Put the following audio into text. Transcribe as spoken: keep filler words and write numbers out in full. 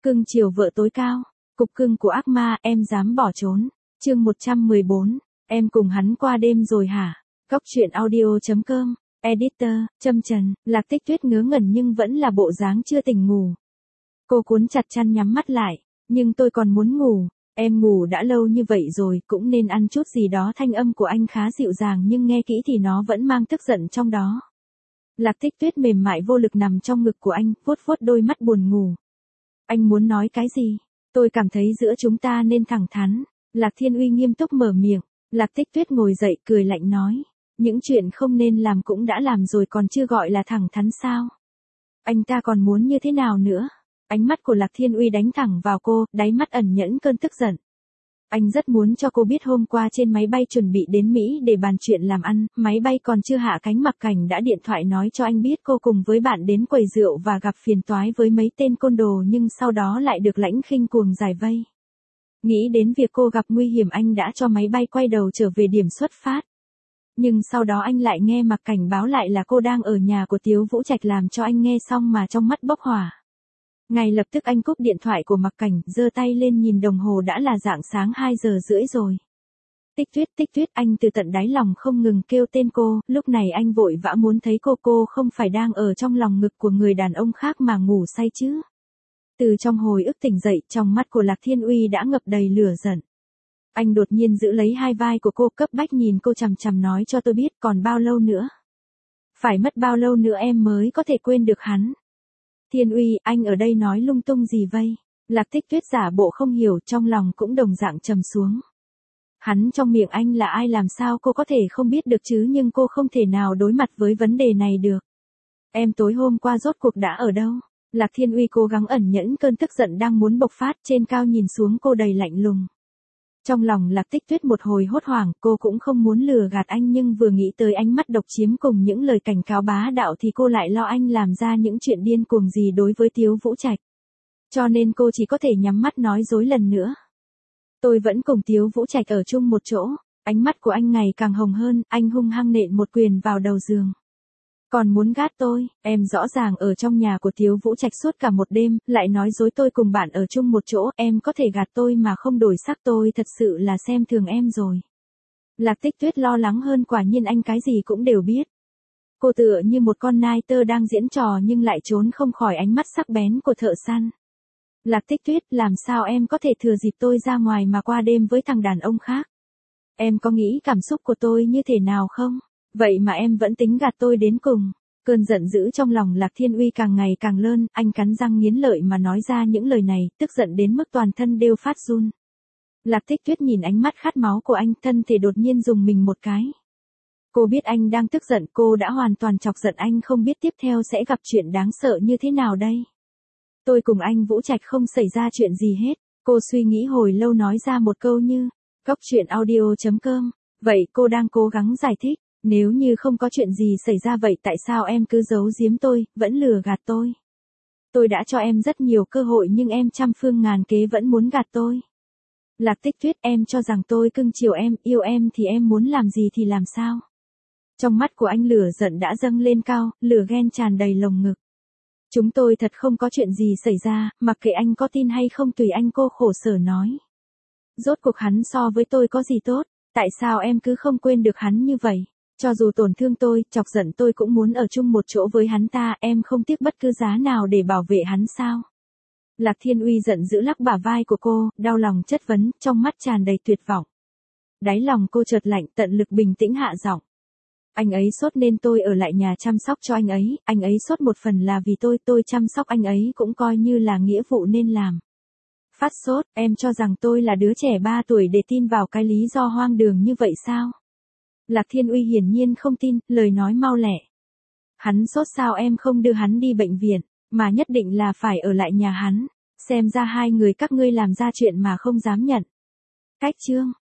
Cưng chiều vợ tối cao. Cục cưng của ác ma, em dám bỏ trốn. Chương một trăm mười bốn. Em cùng hắn qua đêm rồi hả? Góc truyện audio chấm com. Editor, Trâm Trần. Lạc Tích Tuyết ngớ ngẩn nhưng vẫn là bộ dáng chưa tỉnh ngủ. Cô cuốn chặt chăn nhắm mắt lại. Nhưng tôi còn muốn ngủ. Em ngủ đã lâu như vậy rồi, cũng nên ăn chút gì đó. Thanh âm của anh khá dịu dàng nhưng nghe kỹ thì nó vẫn mang tức giận trong đó. Lạc Tích Tuyết mềm mại vô lực nằm trong ngực của anh, vuốt vuốt đôi mắt buồn ngủ. Anh muốn nói cái gì? Tôi cảm thấy giữa chúng ta nên thẳng thắn. Lạc Thiên Uy nghiêm túc mở miệng. Lạc Tích Tuyết ngồi dậy cười lạnh nói. Những chuyện không nên làm cũng đã làm rồi còn chưa gọi là thẳng thắn sao? Anh ta còn muốn như thế nào nữa? Ánh mắt của Lạc Thiên Uy đánh thẳng vào cô, đáy mắt ẩn nhẫn cơn tức giận. Anh rất muốn cho cô biết hôm qua trên máy bay chuẩn bị đến Mỹ để bàn chuyện làm ăn, máy bay còn chưa hạ cánh Mặc Cảnh đã điện thoại nói cho anh biết cô cùng với bạn đến quầy rượu và gặp phiền toái với mấy tên côn đồ nhưng sau đó lại được Lãnh Khinh cuồng giải vây. Nghĩ đến việc cô gặp nguy hiểm anh đã cho máy bay quay đầu trở về điểm xuất phát. Nhưng sau đó anh lại nghe Mặc Cảnh báo lại là cô đang ở nhà của Tiếu Vũ Trạch làm cho anh nghe xong mà trong mắt bốc hỏa. Ngay lập tức anh cúp điện thoại của Mặc Cảnh, giơ tay lên nhìn đồng hồ đã là rạng sáng hai giờ rưỡi rồi. Tích Tuyết, Tích Tuyết, anh từ tận đáy lòng không ngừng kêu tên cô, lúc này anh vội vã muốn thấy cô cô không phải đang ở trong lòng ngực của người đàn ông khác mà ngủ say chứ. Từ trong hồi ức tỉnh dậy, trong mắt của Lạc Thiên Uy đã ngập đầy lửa giận. Anh đột nhiên giữ lấy hai vai của cô, cấp bách nhìn cô chằm chằm nói cho tôi biết còn bao lâu nữa. Phải mất bao lâu nữa em mới có thể quên được hắn. Thiên Uy, anh ở đây nói lung tung gì vây? Lạc Tích Tuyết giả bộ không hiểu, trong lòng cũng đồng dạng trầm xuống. Hắn trong miệng anh là ai làm sao cô có thể không biết được chứ, nhưng cô không thể nào đối mặt với vấn đề này được. Em tối hôm qua rốt cuộc đã ở đâu? Lạc Thiên Uy cố gắng ẩn nhẫn cơn tức giận đang muốn bộc phát, trên cao nhìn xuống cô đầy lạnh lùng. Trong lòng Lạc Tích Tuyết một hồi hốt hoảng, cô cũng không muốn lừa gạt anh nhưng vừa nghĩ tới ánh mắt độc chiếm cùng những lời cảnh cáo bá đạo thì cô lại lo anh làm ra những chuyện điên cuồng gì đối với Tiếu Vũ Trạch. Cho nên cô chỉ có thể nhắm mắt nói dối lần nữa. Tôi vẫn cùng Tiếu Vũ Trạch ở chung một chỗ. Ánh mắt của anh ngày càng hồng hơn, anh hung hăng nện một quyền vào đầu giường. Còn muốn gát tôi, em rõ ràng ở trong nhà của Tiếu Vũ Trạch suốt cả một đêm, lại nói dối tôi cùng bạn ở chung một chỗ, em có thể gạt tôi mà không đổi sắc, tôi thật sự là xem thường em rồi. Lạc Tích Tuyết lo lắng hơn, quả nhiên anh cái gì cũng đều biết. Cô tựa như một con nai tơ đang diễn trò nhưng lại trốn không khỏi ánh mắt sắc bén của thợ săn. Lạc Tích Tuyết, làm sao em có thể thừa dịp tôi ra ngoài mà qua đêm với thằng đàn ông khác? Em có nghĩ cảm xúc của tôi như thế nào không? Vậy mà em vẫn tính gạt tôi đến cùng. Cơn giận dữ trong lòng Lạc Thiên Uy càng ngày càng lớn, anh cắn răng nghiến lợi mà nói ra những lời này, tức giận đến mức toàn thân đều phát run. Lạc Tích Tuyết nhìn ánh mắt khát máu của anh, thân thể đột nhiên rùng mình một cái. Cô biết anh đang tức giận, cô đã hoàn toàn chọc giận anh, không biết tiếp theo sẽ gặp chuyện đáng sợ như thế nào đây. Tôi cùng anh Vũ Trạch không xảy ra chuyện gì hết. Cô suy nghĩ hồi lâu nói ra một câu như, góc truyện audio chấm com. Vậy cô đang cố gắng giải thích. Nếu như không có chuyện gì xảy ra vậy tại sao em cứ giấu giếm tôi, vẫn lừa gạt tôi? Tôi đã cho em rất nhiều cơ hội nhưng em trăm phương ngàn kế vẫn muốn gạt tôi. Lạc Tích Tuyết, em cho rằng tôi cưng chiều em, yêu em thì em muốn làm gì thì làm sao? Trong mắt của anh lửa giận đã dâng lên cao, lửa ghen tràn đầy lồng ngực. Chúng tôi thật không có chuyện gì xảy ra, mặc kệ anh có tin hay không tùy anh, cô khổ sở nói. Rốt cuộc hắn so với tôi có gì tốt, tại sao em cứ không quên được hắn như vậy? Cho dù tổn thương tôi, chọc giận tôi cũng muốn ở chung một chỗ với hắn ta, em không tiếc bất cứ giá nào để bảo vệ hắn sao? Lạc Thiên Uy giận dữ lắc bả vai của cô, đau lòng chất vấn, trong mắt tràn đầy tuyệt vọng. Đáy lòng cô chợt lạnh, tận lực bình tĩnh hạ giọng. Anh ấy sốt nên tôi ở lại nhà chăm sóc cho anh ấy, anh ấy sốt một phần là vì tôi, tôi chăm sóc anh ấy cũng coi như là nghĩa vụ nên làm. Phát sốt, em cho rằng tôi là đứa trẻ ba tuổi để tin vào cái lý do hoang đường như vậy sao? Lạc Thiên Uy hiển nhiên không tin, lời nói mau lẹ. Hắn sốt sao em không đưa hắn đi bệnh viện, mà nhất định là phải ở lại nhà hắn. Xem ra hai người các ngươi làm ra chuyện mà không dám nhận. Cách chương.